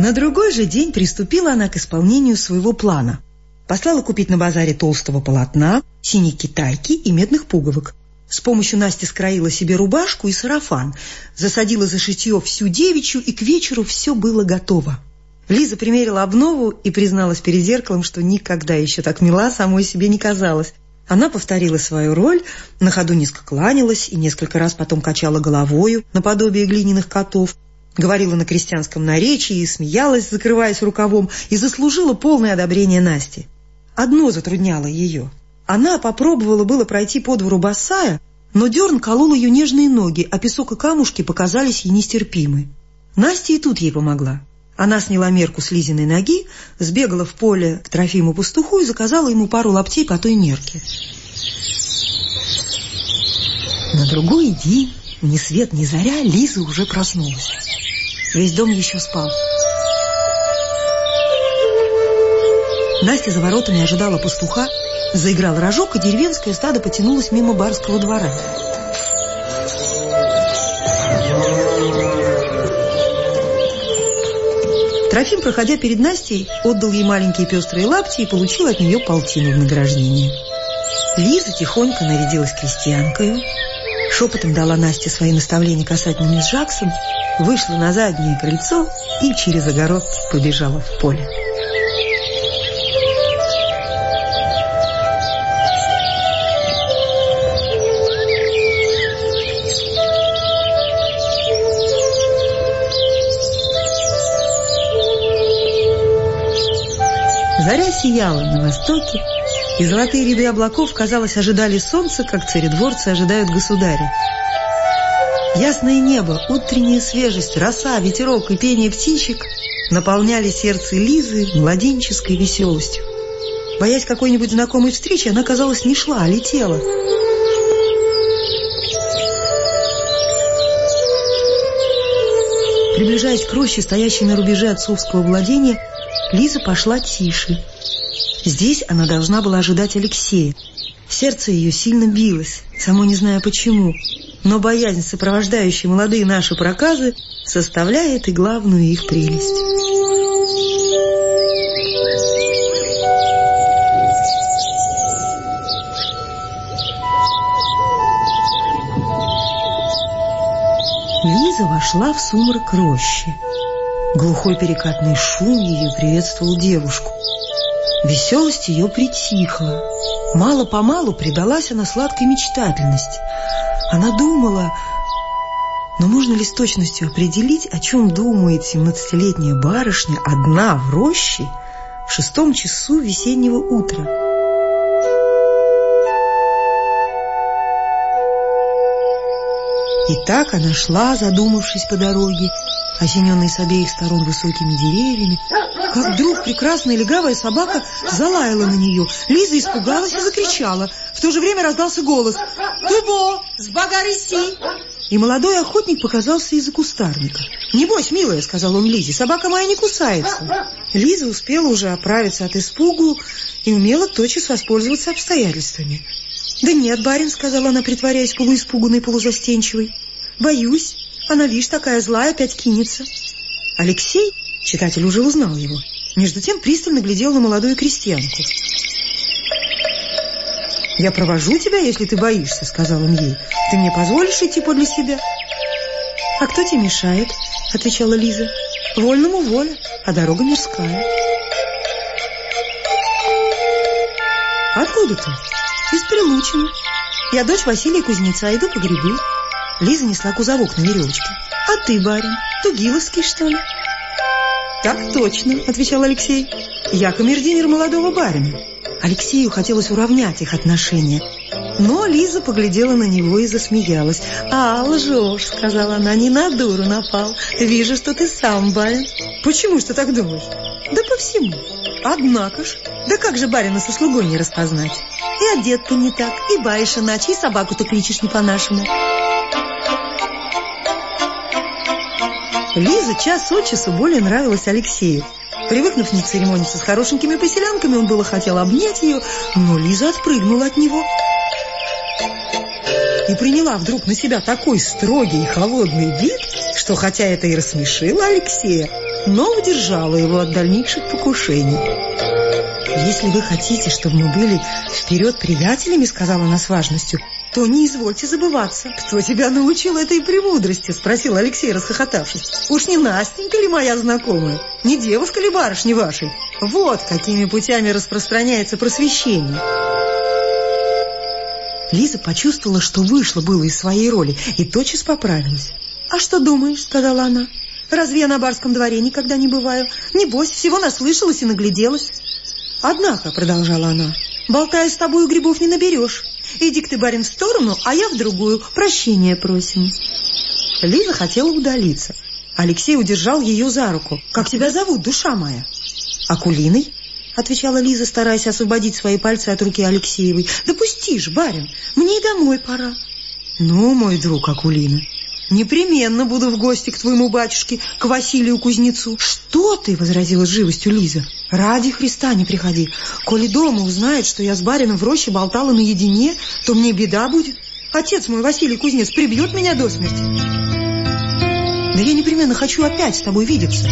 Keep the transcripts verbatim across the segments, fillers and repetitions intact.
На другой же день приступила она к исполнению своего плана. Послала купить на базаре толстого полотна, синей китайки и медных пуговок. С помощью Насти скроила себе рубашку и сарафан, засадила за шитье всю девичью, и к вечеру все было готово. Лиза примерила обнову и призналась перед зеркалом, что никогда еще так мила самой себе не казалась. Она повторила свою роль, на ходу низко кланялась и несколько раз потом качала головою наподобие глиняных котов, говорила на крестьянском наречии и смеялась, закрываясь рукавом, и заслужила полное одобрение Насти. Одно затрудняло ее. Она попробовала было пройти по двору босая, но дерн колол ее нежные ноги, а песок и камушки показались ей нестерпимы. Настя и тут ей помогла. Она сняла мерку с Лизиной ноги, сбегала в поле к Трофиму-пастуху и заказала ему пару лаптей по той мерке. На другой день, ни свет ни заря, Лиза уже проснулась. Весь дом еще спал. Настя за воротами ожидала пастуха, заиграл рожок, и деревенское стадо потянулось мимо барского двора. Трофим, проходя перед Настей, отдал ей маленькие пестрые лапти и получил от нее полтину в награждение. Лиза тихонько нарядилась крестьянкою, шепотом дала Насте свои наставления касательно мисс Жаксон, вышла на заднее крыльцо и через огород побежала в поле. Заря сияла на востоке, и золотые ряды облаков, казалось, ожидали солнца, как царедворцы ожидают государя. Ясное небо, утренняя свежесть, роса, ветерок и пение птичек наполняли сердце Лизы младенческой веселостью. Боясь какой-нибудь знакомой встречи, она, казалось, не шла, а летела. Приближаясь к роще, стоящей на рубеже отцовского владения, Лиза пошла тише. Здесь она должна была ожидать Алексея. Сердце ее сильно билось, само не зная почему, но боязнь, сопровождающая молодые наши проказы, составляет и главную их прелесть. Лиза вошла в сумрак рощи. Глухой перекатный шум ее приветствовал девушку. Веселость ее притихла. Мало-помалу предалась она сладкой мечтательности. Она думала, но можно ли с точностью определить, о чем думает семнадцатилетняя барышня одна в роще в шестом часу весеннего утра? И так она шла, задумавшись по дороге, осененной с обеих сторон высокими деревьями, как вдруг прекрасная легавая собака залаяла на нее. Лиза испугалась и закричала. В то же время раздался голос: «Ты бо, с багары си!» И молодой охотник показался из-за кустарника. «Небось, милая, — сказал он Лизе, — собака моя не кусается». Лиза успела уже оправиться от испугу и умела тотчас воспользоваться обстоятельствами. «Да нет, барин, — сказала она, притворяясь полуиспуганной, полузастенчивой, — боюсь, она, видишь, такая злая, опять кинется». Алексей, читатель уже узнал его, между тем пристально глядел на молодую крестьянку. «Я провожу тебя, если ты боишься, — сказал он ей. — Ты мне позволишь идти подле себя?» «А кто тебе мешает? — отвечала Лиза. — Вольному воля, а дорога мирская». «Откуда ты?» «Из Прилучина. Я дочь Василия Кузнеца, иду по грибы». Лиза несла кузовок на веревочке. «А ты, барин, Тугиловский, что ли?» «Так точно, — отвечал Алексей. — Я камердинер молодого барина». Алексею хотелось уравнять их отношения, но Лиза поглядела на него и засмеялась. «А, лжешь, — сказала она, — не на дуру напал. Вижу, что ты сам барин». «Почему ж ты так думаешь?» «Да по всему. Однако ж, да как же барина со слугой не распознать? И одет ты не так, и баишь иначе, и собаку-то кличешь не по-нашему». Лиза час от часу более нравилась Алексею. Привыкнув не церемониться с хорошенькими поселянками, он было хотел обнять ее, но Лиза отпрыгнула от него и приняла вдруг на себя такой строгий и холодный вид, что, хотя это и рассмешило Алексея, но удержала его от дальнейших покушений. «Если вы хотите, чтобы мы были вперед приятелями, — сказала она с важностью, — то не извольте забываться. Кто тебя научил этой премудрости?» — спросил Алексей, расхохотавшись. «Уж не Настенька ли моя знакомая? Не девушка ли барышни вашей? Вот какими путями распространяется просвещение». Лиза почувствовала, что вышла было из своей роли, и тотчас поправилась. «А что думаешь?» — сказала она. «Разве я на барском дворе никогда не бываю? Небось, всего наслышалась и нагляделась». «Однако, — продолжала она, — болтая с тобою, грибов не наберешь. Иди-ка ты, барин, в сторону, а я в другую. Прощения просим». Лиза хотела удалиться. Алексей удержал ее за руку. «Как тебя зовут, душа моя?» «Акулиной», — отвечала Лиза, стараясь освободить свои пальцы от руки Алексеевой. «Да пусти ж, барин, мне и домой пора». «Ну, мой друг Акулина, непременно буду в гости к твоему батюшке, к Василию кузнецу». «Что ты?» — возразила с живостью Лиза. «Ради Христа не приходи. Коли дома узнает, что я с барином в роще болтала наедине, то мне беда будет. Отец мой, Василий кузнец, прибьет меня до смерти». «Да я непременно хочу опять с тобой видеться».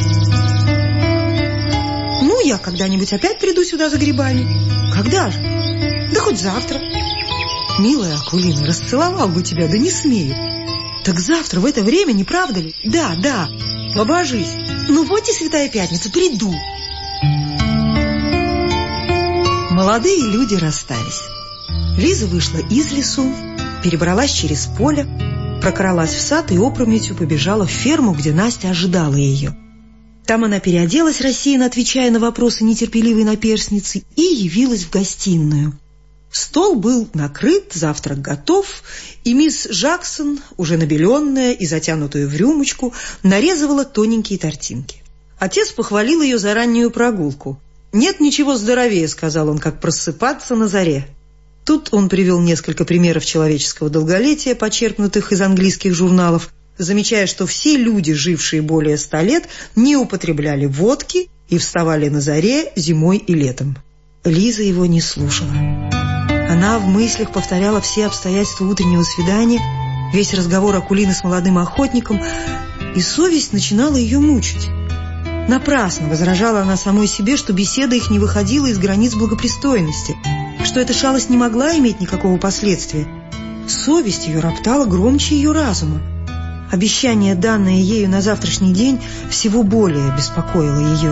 «Ну, я когда-нибудь опять приду сюда за грибами». «Когда же?» «Да хоть завтра». «Милая Акулина, расцеловал бы тебя, да не смею». «Так завтра в это время, не правда ли?» «Да, да, побожись». «Ну вот и Святая Пятница, приду». Молодые люди расстались. Лиза вышла из лесу, перебралась через поле, прокралась в сад и опрометью побежала в ферму, где Настя ожидала ее. Там она переоделась, рассеянно отвечая на вопросы нетерпеливой наперсницы, и явилась в гостиную. Стол был накрыт, завтрак готов, и мисс Жаксон, уже набеленная и затянутая в рюмочку, нарезывала тоненькие тортинки. Отец похвалил ее за раннюю прогулку. «Нет ничего здоровее, — сказал он, — как просыпаться на заре». Тут он привел несколько примеров человеческого долголетия, почерпнутых из английских журналов, замечая, что все люди, жившие более ста лет, не употребляли водки и вставали на заре зимой и летом. Лиза его не слушала. Она в мыслях повторяла все обстоятельства утреннего свидания, весь разговор Акулины с молодым охотником, и совесть начинала ее мучить. Напрасно возражала она самой себе, что беседа их не выходила из границ благопристойности, что эта шалость не могла иметь никакого последствия. Совесть ее роптала громче ее разума. Обещание, данное ею на завтрашний день, всего более беспокоило ее.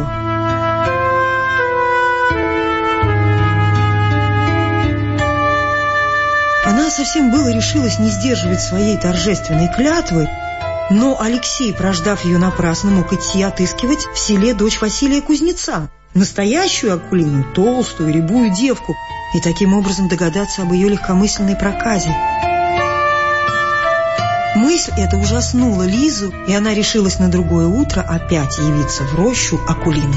Она совсем было решилась не сдерживать своей торжественной клятвы, но Алексей, прождав ее напрасно, мог идти отыскивать в селе дочь Василия кузнеца, настоящую Акулину, толстую, рябую девку, и таким образом догадаться об ее легкомысленной проказе. Мысль эта ужаснула Лизу, и она решилась на другое утро опять явиться в рощу Акулиной.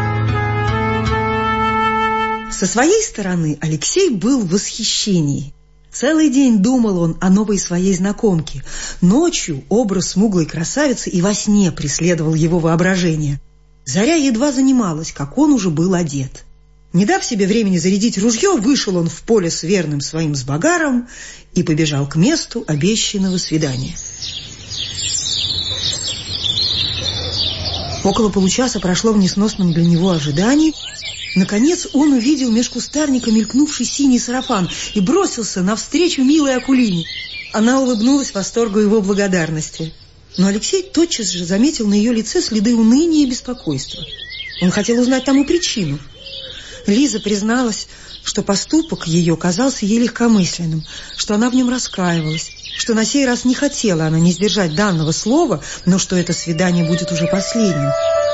Со своей стороны Алексей был в восхищении. Целый день думал он о новой своей знакомке. Ночью образ смуглой красавицы и во сне преследовал его воображение. Заря едва занималась, как он уже был одет. Не дав себе времени зарядить ружье, вышел он в поле с верным своим сбогаром и побежал к месту обещанного свидания. Около получаса прошло в несносном для него ожидании. Наконец он увидел меж кустарника мелькнувший синий сарафан и бросился навстречу милой Акулине. Она улыбнулась восторгу его благодарности. Но Алексей тотчас же заметил на ее лице следы уныния и беспокойства. Он хотел узнать тому причину. Лиза призналась, что поступок ее казался ей легкомысленным, что она в нем раскаивалась, что на сей раз не хотела она не сдержать данного слова, но что это свидание будет уже последним,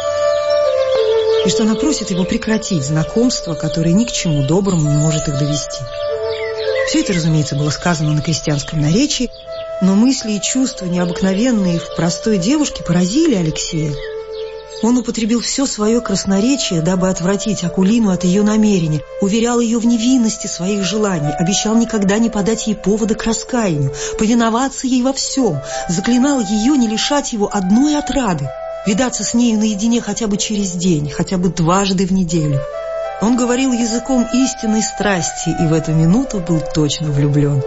и что она просит его прекратить знакомство, которое ни к чему доброму не может их довести. Все это, разумеется, было сказано на крестьянском наречии, но мысли и чувства, необыкновенные в простой девушке, поразили Алексея. Он употребил все свое красноречие, дабы отвратить Акулину от ее намерения, уверял ее в невинности своих желаний, обещал никогда не подать ей повода к раскаянию, повиноваться ей во всем, заклинал ее не лишать его одной отрады, видаться с нею наедине хотя бы через день, хотя бы дважды в неделю. Он говорил языком истинной страсти и в эту минуту был точно влюблен.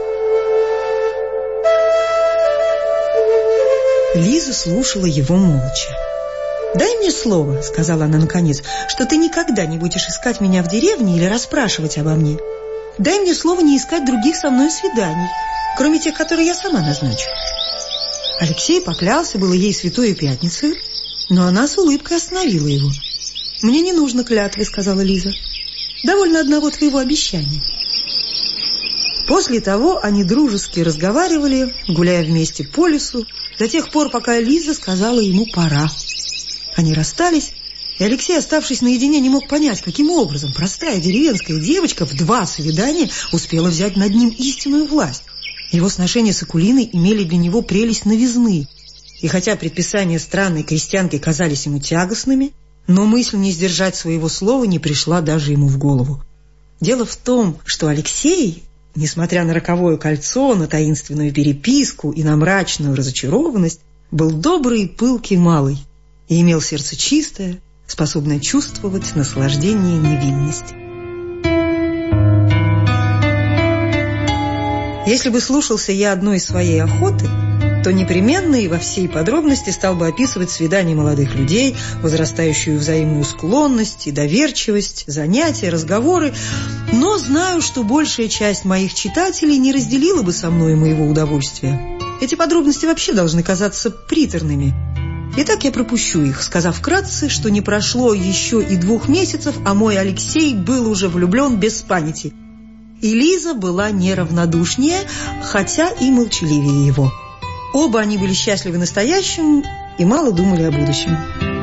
Лиза слушала его молча. «Дай мне слово», — сказала она наконец, «что ты никогда не будешь искать меня в деревне или расспрашивать обо мне. Дай мне слово не искать других со мной свиданий, кроме тех, которые я сама назначу». Алексей поклялся было ей святою пятницей, но она с улыбкой остановила его. «Мне не нужно клятвы», — сказала Лиза. «Довольно одного твоего обещания». После того они дружески разговаривали, гуляя вместе по лесу, до тех пор, пока Лиза сказала ему «пора». Они расстались, и Алексей, оставшись наедине, не мог понять, каким образом простая деревенская девочка в два свидания успела взять над ним истинную власть. Его сношения с Акулиной имели для него прелесть новизны, и хотя предписания странной крестьянки казались ему тягостными, но мысль не сдержать своего слова не пришла даже ему в голову. Дело в том, что Алексей, несмотря на роковое кольцо, на таинственную переписку и на мрачную разочарованность, был добрый и пылкий малый и имел сердце чистое, способное чувствовать наслаждение невинности. Если бы слушался я одной своей охоты, то непременно и во всей подробности стал бы описывать свидания молодых людей, возрастающую взаимную склонность и доверчивость, занятия, разговоры, но знаю, что большая часть моих читателей не разделила бы со мной моего удовольствия. Эти подробности вообще должны казаться приторными. Итак, я пропущу их, сказав вкратце, что не прошло еще и двух месяцев, а мой Алексей был уже влюблен без памяти. И Лиза была неравнодушнее, хотя и молчаливее его. Оба они были счастливы настоящим и мало думали о будущем.